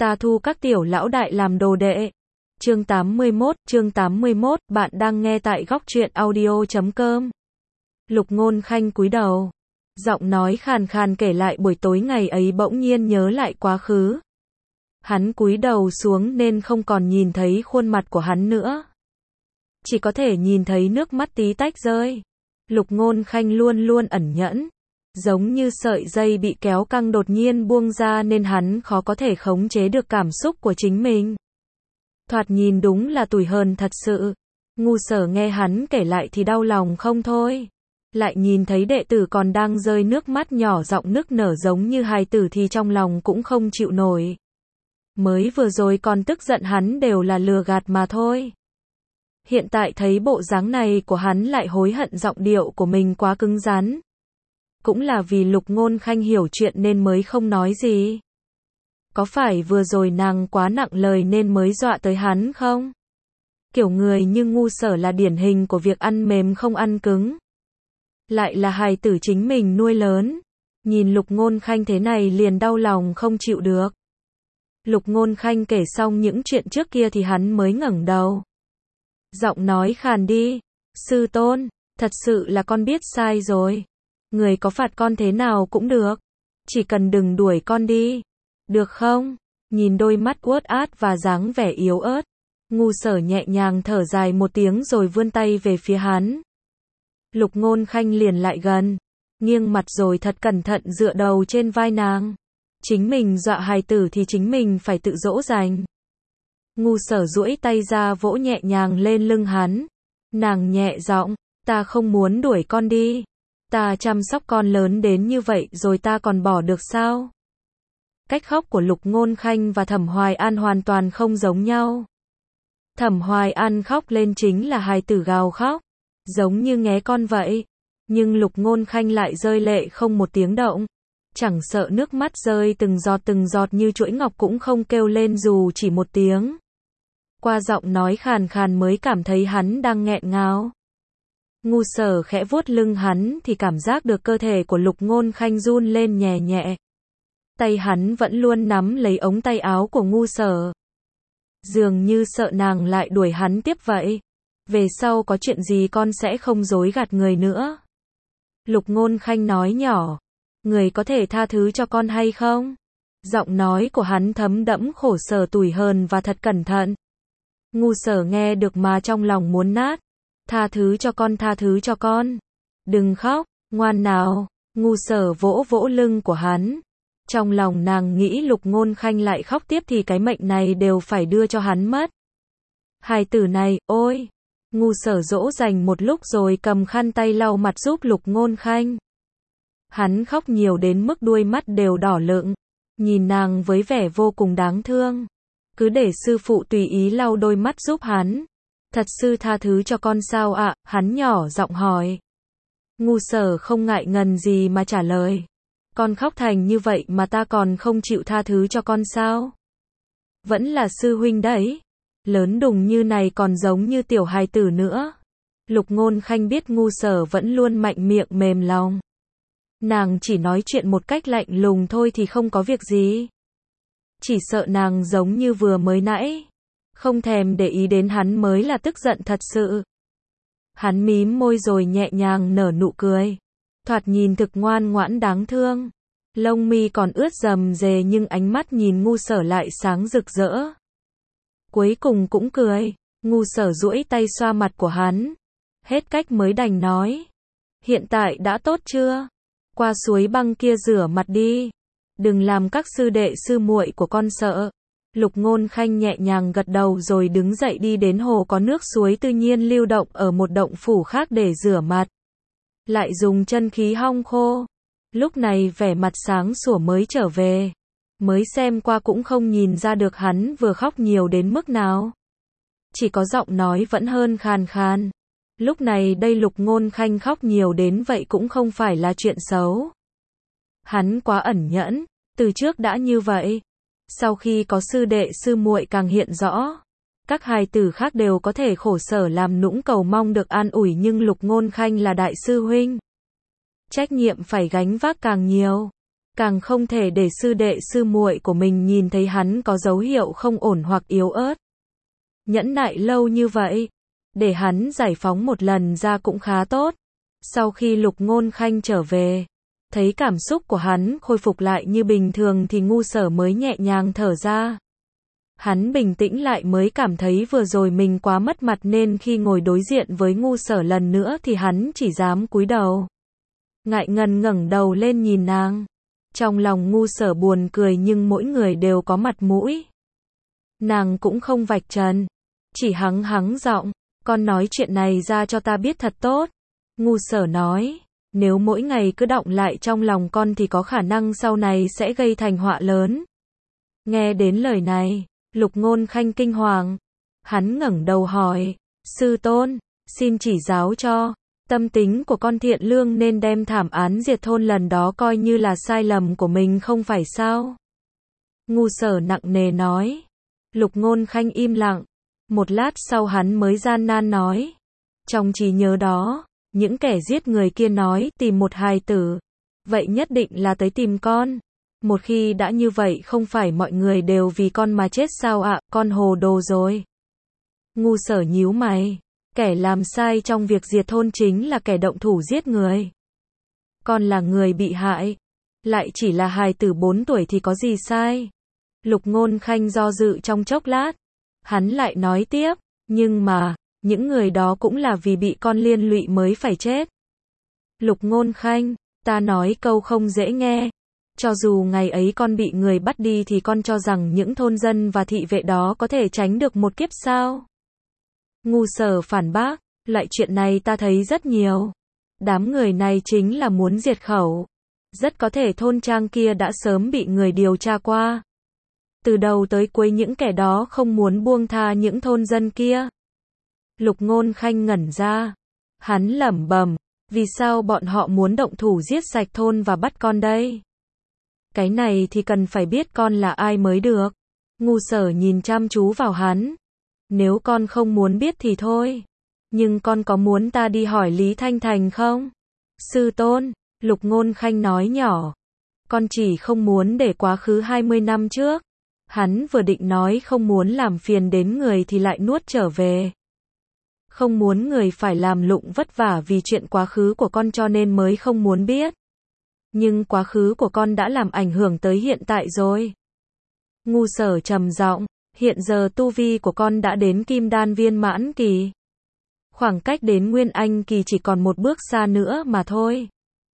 Ta thu các tiểu lão đại làm đồ đệ. Chương 81, bạn đang nghe tại góc truyện audio.com. Lục Ngôn Khanh cúi đầu, giọng nói khàn khàn kể lại buổi tối ngày ấy, bỗng nhiên nhớ lại quá khứ. Hắn cúi đầu xuống nên không còn nhìn thấy khuôn mặt của hắn nữa. Chỉ có thể nhìn thấy nước mắt tí tách rơi. Lục Ngôn Khanh luôn luôn ẩn nhẫn, giống như sợi dây bị kéo căng đột nhiên buông ra nên hắn khó có thể khống chế được cảm xúc của chính mình. Thoạt nhìn đúng là tủi hờn thật sự. Ngu Sở nghe hắn kể lại thì đau lòng không thôi. Lại nhìn thấy đệ tử còn đang rơi nước mắt nhỏ giọng nức nở giống như hài tử thì trong lòng cũng không chịu nổi. Mới vừa rồi còn tức giận hắn đều là lừa gạt mà thôi. Hiện tại thấy bộ dáng này của hắn lại hối hận giọng điệu của mình quá cứng rắn. Cũng là vì Lục Ngôn Khanh hiểu chuyện nên mới không nói gì. Có phải vừa rồi nàng quá nặng lời nên mới dọa tới hắn không? Kiểu người như Ngu Sở là điển hình của việc ăn mềm không ăn cứng. Lại là hài tử chính mình nuôi lớn. Nhìn Lục Ngôn Khanh thế này liền đau lòng không chịu được. Lục Ngôn Khanh kể xong những chuyện trước kia thì hắn mới ngẩng đầu. Giọng nói khàn đi. Sư tôn, thật sự là con biết sai rồi. Người có phạt con thế nào cũng được. Chỉ cần đừng đuổi con đi. Được không? Nhìn đôi mắt uất át và dáng vẻ yếu ớt. Ngu Sở nhẹ nhàng thở dài một tiếng rồi vươn tay về phía hắn. Lục Ngôn Khanh liền lại gần. Nghiêng mặt rồi thật cẩn thận dựa đầu trên vai nàng. Chính mình dọa hài tử thì chính mình phải tự dỗ dành. Ngu Sở duỗi tay ra vỗ nhẹ nhàng lên lưng hắn. Nàng nhẹ giọng, ta không muốn đuổi con đi. Ta chăm sóc con lớn đến như vậy rồi ta còn bỏ được sao? Cách khóc của Lục Ngôn Khanh và Thẩm Hoài An hoàn toàn không giống nhau. Thẩm Hoài An khóc lên chính là hài tử gào khóc, giống như nghé con vậy. Nhưng Lục Ngôn Khanh lại rơi lệ không một tiếng động. Chẳng sợ nước mắt rơi từng giọt như chuỗi ngọc cũng không kêu lên dù chỉ một tiếng. Qua giọng nói khàn khàn mới cảm thấy hắn đang nghẹn ngào. Ngu Sở khẽ vuốt lưng hắn thì cảm giác được cơ thể của Lục Ngôn Khanh run lên nhẹ nhẹ. Tay hắn vẫn luôn nắm lấy ống tay áo của Ngu Sở. Dường như sợ nàng lại đuổi hắn tiếp vậy. Về sau có chuyện gì con sẽ không dối gạt người nữa. Lục Ngôn Khanh nói nhỏ. Người có thể tha thứ cho con hay không? Giọng nói của hắn thấm đẫm khổ sở tủi hờn và thật cẩn thận. Ngu Sở nghe được mà trong lòng muốn nát. Tha thứ cho con, tha thứ cho con. Đừng khóc, ngoan nào. Ngu Sở vỗ vỗ lưng của hắn. Trong lòng nàng nghĩ Lục Ngôn Khanh lại khóc tiếp thì cái mệnh này đều phải đưa cho hắn mất. Hài tử này, ôi. Ngu Sở dỗ dành một lúc rồi cầm khăn tay lau mặt giúp Lục Ngôn Khanh. Hắn khóc nhiều đến mức đuôi mắt đều đỏ lựng. Nhìn nàng với vẻ vô cùng đáng thương. Cứ để sư phụ tùy ý lau đôi mắt giúp hắn. Thật sự tha thứ cho con sao ạ? Hắn nhỏ giọng hỏi. Ngu Sở không ngại ngần gì mà trả lời. Con khóc thành như vậy mà ta còn không chịu tha thứ cho con sao? Vẫn là sư huynh đấy. Lớn đùng như này còn giống như tiểu hài tử nữa. Lục Ngôn Khanh biết Ngu Sở vẫn luôn mạnh miệng mềm lòng. Nàng chỉ nói chuyện một cách lạnh lùng thôi thì không có việc gì. Chỉ sợ nàng giống như vừa mới nãy. Không thèm để ý đến hắn mới là tức giận thật sự. Hắn mím môi rồi nhẹ nhàng nở nụ cười. Thoạt nhìn thực ngoan ngoãn đáng thương. Lông mi còn ướt rầm rề nhưng ánh mắt nhìn Ngu Sở lại sáng rực rỡ. Cuối cùng cũng cười. Ngu Sở duỗi tay xoa mặt của hắn. Hết cách mới đành nói. Hiện tại đã tốt chưa? Qua suối băng kia rửa mặt đi. Đừng làm các sư đệ sư muội của con sợ. Lục Ngôn Khanh nhẹ nhàng gật đầu rồi đứng dậy đi đến hồ có nước suối tự nhiên lưu động ở một động phủ khác để rửa mặt. Lại dùng chân khí hong khô. Lúc này vẻ mặt sáng sủa mới trở về. Mới xem qua cũng không nhìn ra được hắn vừa khóc nhiều đến mức nào. Chỉ có giọng nói vẫn hơn khàn khàn. Lúc này đây Lục Ngôn Khanh khóc nhiều đến vậy cũng không phải là chuyện xấu. Hắn quá ẩn nhẫn, từ trước đã như vậy. Sau khi có sư đệ sư muội càng hiện rõ. Các hài tử khác đều có thể khổ sở làm nũng cầu mong được an ủi nhưng Lục Ngôn Khanh là đại sư huynh. Trách nhiệm phải gánh vác càng nhiều. Càng không thể để sư đệ sư muội của mình nhìn thấy hắn có dấu hiệu không ổn hoặc yếu ớt. Nhẫn nại lâu như vậy, để hắn giải phóng một lần ra cũng khá tốt. Sau khi Lục Ngôn Khanh trở về, thấy cảm xúc của hắn khôi phục lại như bình thường thì Ngu Sở mới nhẹ nhàng thở ra. Hắn bình tĩnh lại mới cảm thấy vừa rồi mình quá mất mặt nên khi ngồi đối diện với Ngu Sở lần nữa thì hắn chỉ dám cúi đầu. Ngại ngần ngẩng đầu lên nhìn nàng. Trong lòng Ngu Sở buồn cười nhưng mỗi người đều có mặt mũi. Nàng cũng không vạch trần, chỉ hắng hắng giọng, con nói chuyện này ra cho ta biết thật tốt. Ngu Sở nói, nếu mỗi ngày cứ đọng lại trong lòng con thì có khả năng sau này sẽ gây thành họa lớn. Nghe đến lời này, Lục Ngôn Khanh kinh hoàng. Hắn ngẩng đầu hỏi, sư tôn, xin chỉ giáo cho. Tâm tính của con thiện lương nên đem thảm án diệt thôn lần đó coi như là sai lầm của mình không phải sao? Ngu Sở nặng nề nói. Lục Ngôn Khanh im lặng. Một lát sau hắn mới gian nan nói. Trong trí nhớ đó, những kẻ giết người kia nói tìm một hài tử. Vậy nhất định là tới tìm con. Một khi đã như vậy không phải mọi người đều vì con mà chết sao ạ, con hồ đồ rồi. Ngu Sở nhíu mày. Kẻ làm sai trong việc diệt thôn chính là kẻ động thủ giết người. Con là người bị hại. Lại chỉ là hài tử 4 tuổi thì có gì sai. Lục Ngôn Khanh do dự trong chốc lát. Hắn lại nói tiếp, nhưng mà, những người đó cũng là vì bị con liên lụy mới phải chết. Lục Ngôn Khanh, ta nói câu không dễ nghe. Cho dù ngày ấy con bị người bắt đi thì con cho rằng những thôn dân và thị vệ đó có thể tránh được một kiếp sao? Ngu Sở phản bác, loại chuyện này ta thấy rất nhiều. Đám người này chính là muốn diệt khẩu. Rất có thể thôn trang kia đã sớm bị người điều tra qua. Từ đầu tới cuối những kẻ đó không muốn buông tha những thôn dân kia. Lục Ngôn Khanh ngẩn ra. Hắn lẩm bẩm, vì sao bọn họ muốn động thủ giết sạch thôn và bắt con đây? Cái này thì cần phải biết con là ai mới được. Ngu Sở nhìn chăm chú vào hắn. Nếu con không muốn biết thì thôi. Nhưng con có muốn ta đi hỏi Lý Thanh Thành không? Sư tôn, Lục Ngôn Khanh nói nhỏ. Con chỉ không muốn để quá khứ 20 năm trước. Hắn vừa định nói không muốn làm phiền đến người thì lại nuốt trở về. Không muốn người phải làm lụng vất vả vì chuyện quá khứ của con cho nên mới không muốn biết. Nhưng quá khứ của con đã làm ảnh hưởng tới hiện tại rồi. Ngu Sở trầm giọng, hiện giờ tu vi của con đã đến Kim Đan viên mãn kỳ. Khoảng cách đến Nguyên Anh kỳ chỉ còn một bước xa nữa mà thôi.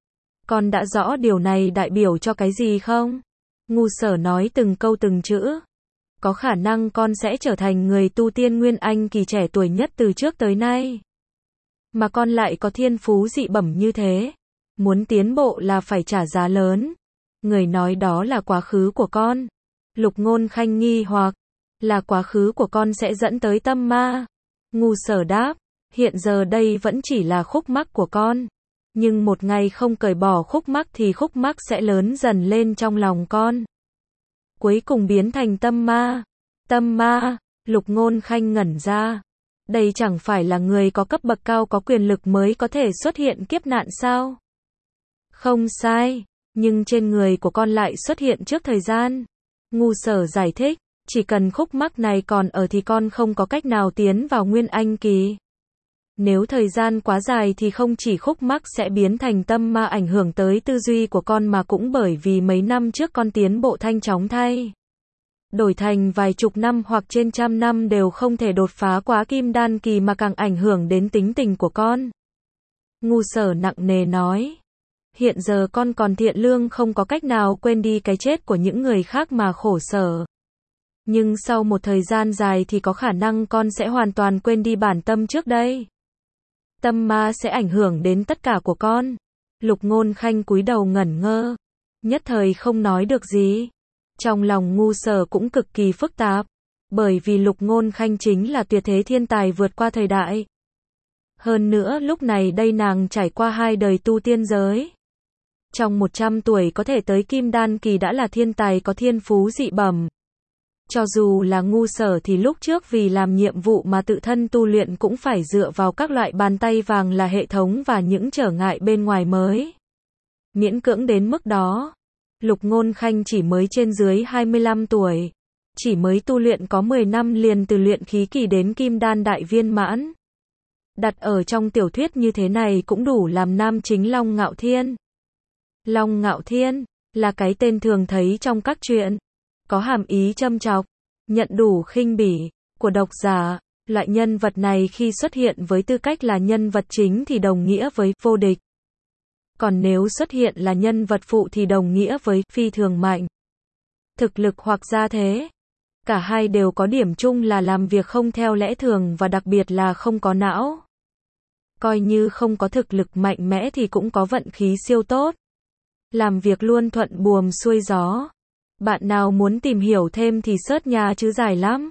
Con đã rõ điều này đại biểu cho cái gì không? Ngu Sở nói từng câu từng chữ. Có khả năng con sẽ trở thành người tu tiên Nguyên Anh kỳ trẻ tuổi nhất từ trước tới nay. Mà con lại có thiên phú dị bẩm như thế. Muốn tiến bộ là phải trả giá lớn. Người nói đó là quá khứ của con. Lục Ngôn Khanh nghi hoặc, là quá khứ của con sẽ dẫn tới tâm ma. Ngu Sở đáp, hiện giờ đây vẫn chỉ là khúc mắc của con. Nhưng một ngày không cởi bỏ khúc mắc thì khúc mắc sẽ lớn dần lên trong lòng con. Cuối cùng biến thành tâm ma. Tâm ma, Lục Ngôn Khanh ngẩn ra. Đây chẳng phải là người có cấp bậc cao có quyền lực mới có thể xuất hiện kiếp nạn sao? Không sai, nhưng trên người của con lại xuất hiện trước thời gian. Ngu Sở giải thích, chỉ cần khúc mắc này còn ở thì con không có cách nào tiến vào Nguyên Anh kỳ. Nếu thời gian quá dài thì không chỉ khúc mắc sẽ biến thành tâm ma ảnh hưởng tới tư duy của con mà cũng bởi vì mấy năm trước con tiến bộ thanh chóng thay. Đổi thành vài chục năm hoặc trên trăm năm đều không thể đột phá quá Kim Đan kỳ mà càng ảnh hưởng đến tính tình của con. Ngu Sở nặng nề nói. Hiện giờ con còn thiện lương không có cách nào quên đi cái chết của những người khác mà khổ sở. Nhưng sau một thời gian dài thì có khả năng con sẽ hoàn toàn quên đi bản tâm trước đây. Tâm ma sẽ ảnh hưởng đến tất cả của con. Lục Ngôn Khanh cúi đầu ngẩn ngơ. Nhất thời không nói được gì. Trong lòng Ngu Sở cũng cực kỳ phức tạp. Bởi vì Lục Ngôn Khanh chính là tuyệt thế thiên tài vượt qua thời đại. Hơn nữa lúc này đây nàng trải qua 2 đời tu tiên giới. Trong 100 tuổi có thể tới Kim Đan kỳ đã là thiên tài có thiên phú dị bẩm. Cho dù là Ngu Sở thì lúc trước vì làm nhiệm vụ mà tự thân tu luyện cũng phải dựa vào các loại bàn tay vàng là hệ thống và những trở ngại bên ngoài mới. Miễn cưỡng đến mức đó. Lục Ngôn Khanh chỉ mới trên dưới 25 tuổi. Chỉ mới tu luyện có 10 năm liền từ luyện khí kỳ đến kim đan đại viên mãn. Đặt ở trong tiểu thuyết như thế này cũng đủ làm nam chính Long Ngạo Thiên. Long Ngạo Thiên là cái tên thường thấy trong các truyện, có hàm ý châm chọc, nhận đủ khinh bỉ của độc giả. Loại nhân vật này khi xuất hiện với tư cách là nhân vật chính thì đồng nghĩa với vô địch. Còn nếu xuất hiện là nhân vật phụ thì đồng nghĩa với phi thường mạnh. Thực lực hoặc gia thế. Cả hai đều có điểm chung là làm việc không theo lẽ thường và đặc biệt là không có não. Coi như không có thực lực mạnh mẽ thì cũng có vận khí siêu tốt. Làm việc luôn thuận buồm xuôi gió. Bạn nào muốn tìm hiểu thêm thì search nha chứ dài lắm.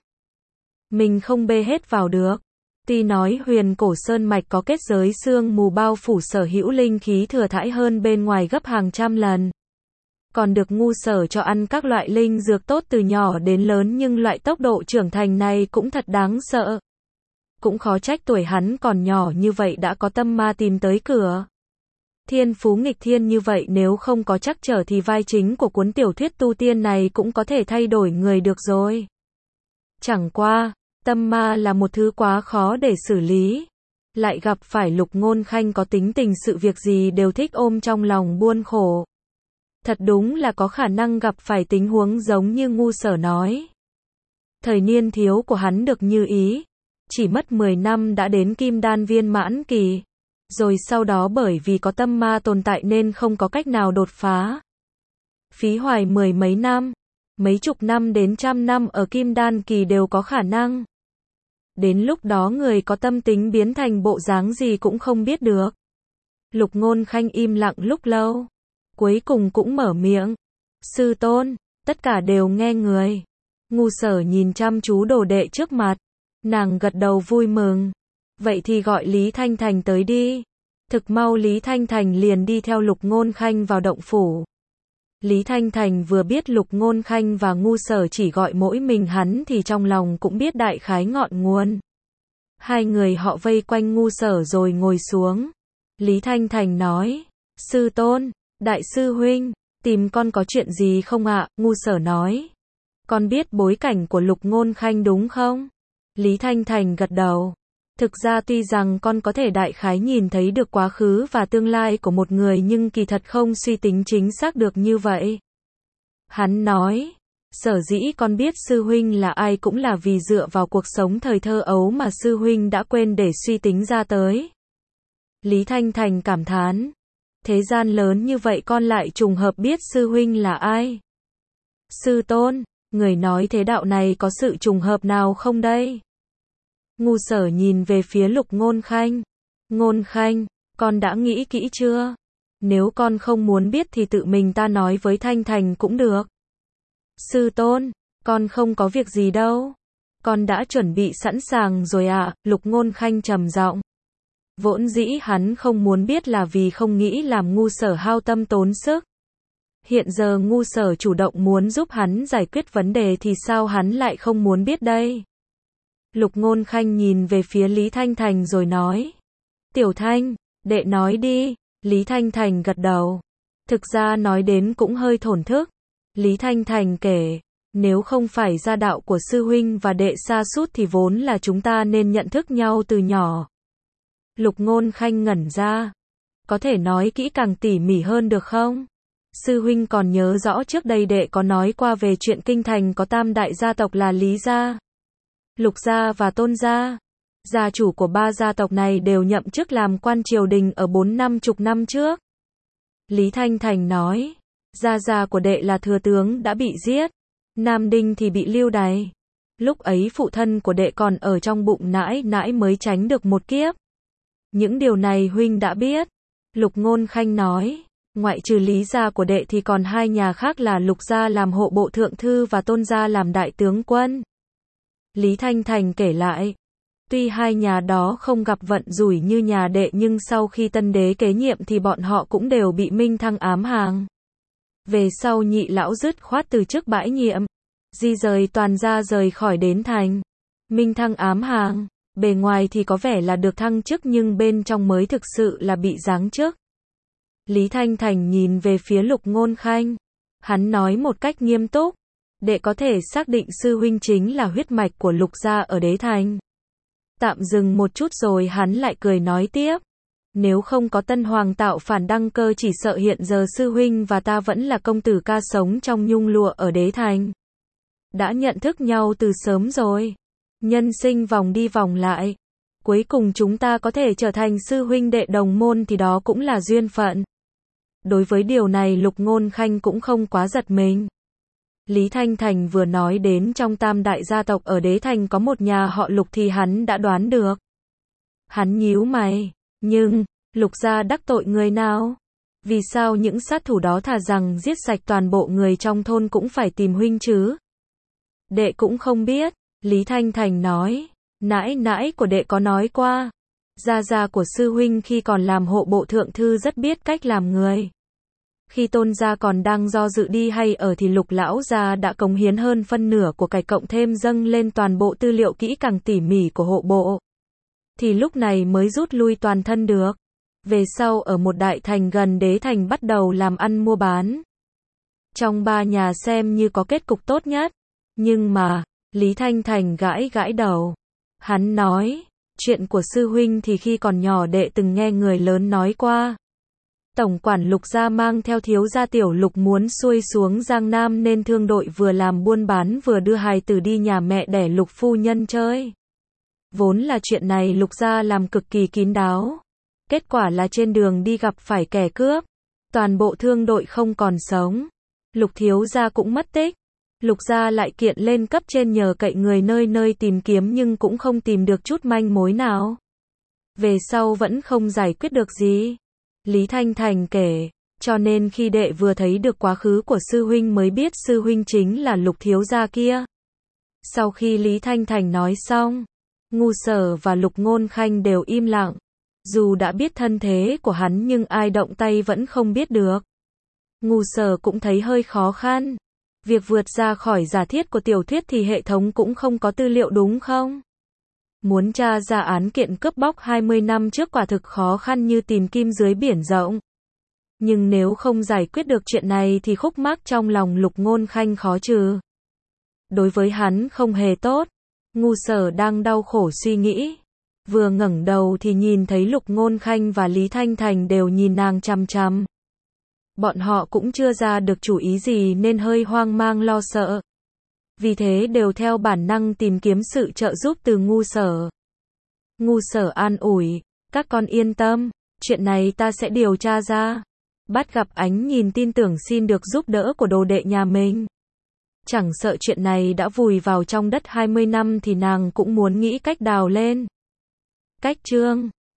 Mình không bê hết vào được. Tuy nói Huyền Cổ Sơn Mạch có kết giới sương mù bao phủ sở hữu linh khí thừa thãi hơn bên ngoài gấp hàng trăm lần. Còn được ngu sở cho ăn các loại linh dược tốt từ nhỏ đến lớn nhưng loại tốc độ trưởng thành này cũng thật đáng sợ. Cũng khó trách tuổi hắn còn nhỏ như vậy đã có tâm ma tìm tới cửa. Thiên phú nghịch thiên như vậy nếu không có trắc trở thì vai chính của cuốn tiểu thuyết tu tiên này cũng có thể thay đổi người được rồi. Chẳng qua, tâm ma là một thứ quá khó để xử lý. Lại gặp phải Lục Ngôn Khanh có tính tình sự việc gì đều thích ôm trong lòng buôn khổ. Thật đúng là có khả năng gặp phải tình huống giống như ngu sở nói. Thời niên thiếu của hắn được như ý. Chỉ mất 10 năm đã đến kim đan viên mãn kỳ. Rồi sau đó bởi vì có tâm ma tồn tại nên không có cách nào đột phá. Phí hoài 10 mấy năm. Mấy chục năm đến trăm năm ở kim đan kỳ đều có khả năng. Đến lúc đó người có tâm tính biến thành bộ dáng gì cũng không biết được. Lục Ngôn Khanh im lặng lúc lâu. Cuối cùng cũng mở miệng. Sư tôn, tất cả đều nghe người. Ngu sở nhìn chăm chú đồ đệ trước mặt. Nàng gật đầu vui mừng. Vậy thì gọi Lý Thanh Thành tới đi. Thực mau Lý Thanh Thành liền đi theo Lục Ngôn Khanh vào động phủ. Lý Thanh Thành vừa biết Lục Ngôn Khanh và ngu sở chỉ gọi mỗi mình hắn thì trong lòng cũng biết đại khái ngọn nguồn. Hai người họ vây quanh ngu sở rồi ngồi xuống. Lý Thanh Thành nói, sư tôn, đại sư huynh, tìm con có chuyện gì không ạ? Ngu sở nói, con biết bối cảnh của Lục Ngôn Khanh đúng không? Lý Thanh Thành gật đầu. Thực ra tuy rằng con có thể đại khái nhìn thấy được quá khứ và tương lai của một người nhưng kỳ thật không suy tính chính xác được như vậy. Hắn nói, sở dĩ con biết sư huynh là ai cũng là vì dựa vào cuộc sống thời thơ ấu mà sư huynh đã quên để suy tính ra tới. Lý Thanh Thành cảm thán, thế gian lớn như vậy con lại trùng hợp biết sư huynh là ai. Sư tôn, người nói thế đạo này có sự trùng hợp nào không đây? Ngu sở nhìn về phía Lục Ngôn Khanh. Ngôn Khanh, con đã nghĩ kỹ chưa? Nếu con không muốn biết thì tự mình ta nói với Thanh Thành cũng được. Sư tôn, con không có việc gì đâu. Con đã chuẩn bị sẵn sàng rồi ạ, Lục Ngôn Khanh trầm giọng. Vốn dĩ hắn không muốn biết là vì không nghĩ làm ngu sở hao tâm tốn sức. Hiện giờ ngu sở chủ động muốn giúp hắn giải quyết vấn đề thì sao hắn lại không muốn biết đây? Lục Ngôn Khanh nhìn về phía Lý Thanh Thành rồi nói. Tiểu Thanh, đệ nói đi. Lý Thanh Thành gật đầu. Thực ra nói đến cũng hơi thổn thức. Lý Thanh Thành kể, nếu không phải gia đạo của sư huynh và đệ sa sút thì vốn là chúng ta nên nhận thức nhau từ nhỏ. Lục Ngôn Khanh ngẩn ra. Có thể nói kỹ càng tỉ mỉ hơn được không? Sư huynh còn nhớ rõ trước đây đệ có nói qua về chuyện kinh thành có tam đại gia tộc là Lý gia, Lục gia và Tôn gia. Gia chủ của ba gia tộc này đều nhậm chức làm quan triều đình ở 4-50 năm trước. Lý Thanh Thành nói, gia của đệ là thừa tướng đã bị giết, Nam Đinh thì bị lưu đày. Lúc ấy phụ thân của đệ còn ở trong bụng nãi nãi mới tránh được một kiếp. Những điều này huynh đã biết. Lục Ngôn Khanh nói, ngoại trừ Lý gia của đệ thì còn hai nhà khác là Lục gia làm hộ bộ thượng thư và Tôn gia làm đại tướng quân. Lý Thanh Thành kể lại, tuy hai nhà đó không gặp vận rủi như nhà đệ nhưng sau khi tân đế kế nhiệm thì bọn họ cũng đều bị Minh Thăng ám hàng. Về sau nhị lão dứt khoát từ chức bãi nhiệm, di rời toàn gia rời khỏi đến thành. Minh Thăng ám hàng, bề ngoài thì có vẻ là được thăng chức nhưng bên trong mới thực sự là bị giáng chức. Lý Thanh Thành nhìn về phía Lục Ngôn Khanh. Hắn nói một cách nghiêm túc. Đệ có thể xác định sư huynh chính là huyết mạch của Lục gia ở Đế Thành. Tạm dừng một chút rồi hắn lại cười nói tiếp. Nếu không có Tân Hoàng tạo phản đăng cơ chỉ sợ hiện giờ sư huynh và ta vẫn là công tử ca sống trong nhung lụa ở Đế Thành. Đã nhận thức nhau từ sớm rồi. Nhân sinh vòng đi vòng lại. Cuối cùng chúng ta có thể trở thành sư huynh đệ đồng môn thì đó cũng là duyên phận. Đối với điều này Lục Ngôn Khanh cũng không quá giật mình. Lý Thanh Thành vừa nói đến trong tam đại gia tộc ở Đế Thành có một nhà họ Lục thì hắn đã đoán được. Hắn nhíu mày. Nhưng, Lục gia đắc tội người nào? Vì sao những sát thủ đó thà rằng giết sạch toàn bộ người trong thôn cũng phải tìm huynh chứ? Đệ cũng không biết, Lý Thanh Thành nói. Nãi nãi của đệ có nói qua. Gia gia của sư huynh khi còn làm hộ bộ thượng thư rất biết cách làm người. Khi Tôn gia còn đang do dự đi hay ở thì Lục lão gia đã cống hiến hơn phân nửa của cải cộng thêm dâng lên toàn bộ tư liệu kỹ càng tỉ mỉ của hộ bộ. Thì lúc này mới rút lui toàn thân được. Về sau ở một đại thành gần Đế Thành bắt đầu làm ăn mua bán. Trong ba nhà xem như có kết cục tốt nhất. Nhưng mà, Lý Thanh Thành gãi gãi đầu. Hắn nói, chuyện của sư huynh thì khi còn nhỏ đệ từng nghe người lớn nói qua. Tổng quản Lục gia mang theo thiếu gia tiểu Lục muốn xuôi xuống Giang Nam nên thương đội vừa làm buôn bán vừa đưa hài tử đi nhà mẹ đẻ Lục phu nhân chơi. Vốn là chuyện này Lục gia làm cực kỳ kín đáo. Kết quả là trên đường đi gặp phải kẻ cướp. Toàn bộ thương đội không còn sống. Lục thiếu gia cũng mất tích. Lục gia lại kiện lên cấp trên nhờ cậy người nơi nơi tìm kiếm nhưng cũng không tìm được chút manh mối nào. Về sau vẫn không giải quyết được gì. Lý Thanh Thành kể, cho nên khi đệ vừa thấy được quá khứ của sư huynh mới biết sư huynh chính là Lục thiếu gia kia. Sau khi Lý Thanh Thành nói xong, Ngu Sở và Lục Ngôn Khanh đều im lặng. Dù đã biết thân thế của hắn nhưng ai động tay vẫn không biết được. Ngu Sở cũng thấy hơi khó khăn. Việc vượt ra khỏi giả thiết của tiểu thuyết thì hệ thống cũng không có tư liệu đúng không? Muốn tra ra án kiện cướp bóc 20 năm trước quả thực khó khăn như tìm kim dưới biển rộng. Nhưng nếu không giải quyết được chuyện này thì khúc mắc trong lòng Lục Ngôn Khanh khó trừ. Đối với hắn không hề tốt. Ngu Sở đang đau khổ suy nghĩ. Vừa ngẩng đầu thì nhìn thấy Lục Ngôn Khanh và Lý Thanh Thành đều nhìn nàng chằm chằm. Bọn họ cũng chưa ra được chủ ý gì nên hơi hoang mang lo sợ. Vì thế đều theo bản năng tìm kiếm sự trợ giúp từ Ngu Sở. Ngu Sở an ủi, các con yên tâm, chuyện này ta sẽ điều tra ra. Bắt gặp ánh nhìn tin tưởng xin được giúp đỡ của đồ đệ nhà mình. Chẳng sợ chuyện này đã vùi vào trong đất 20 năm thì nàng cũng muốn nghĩ cách đào lên. Cách chương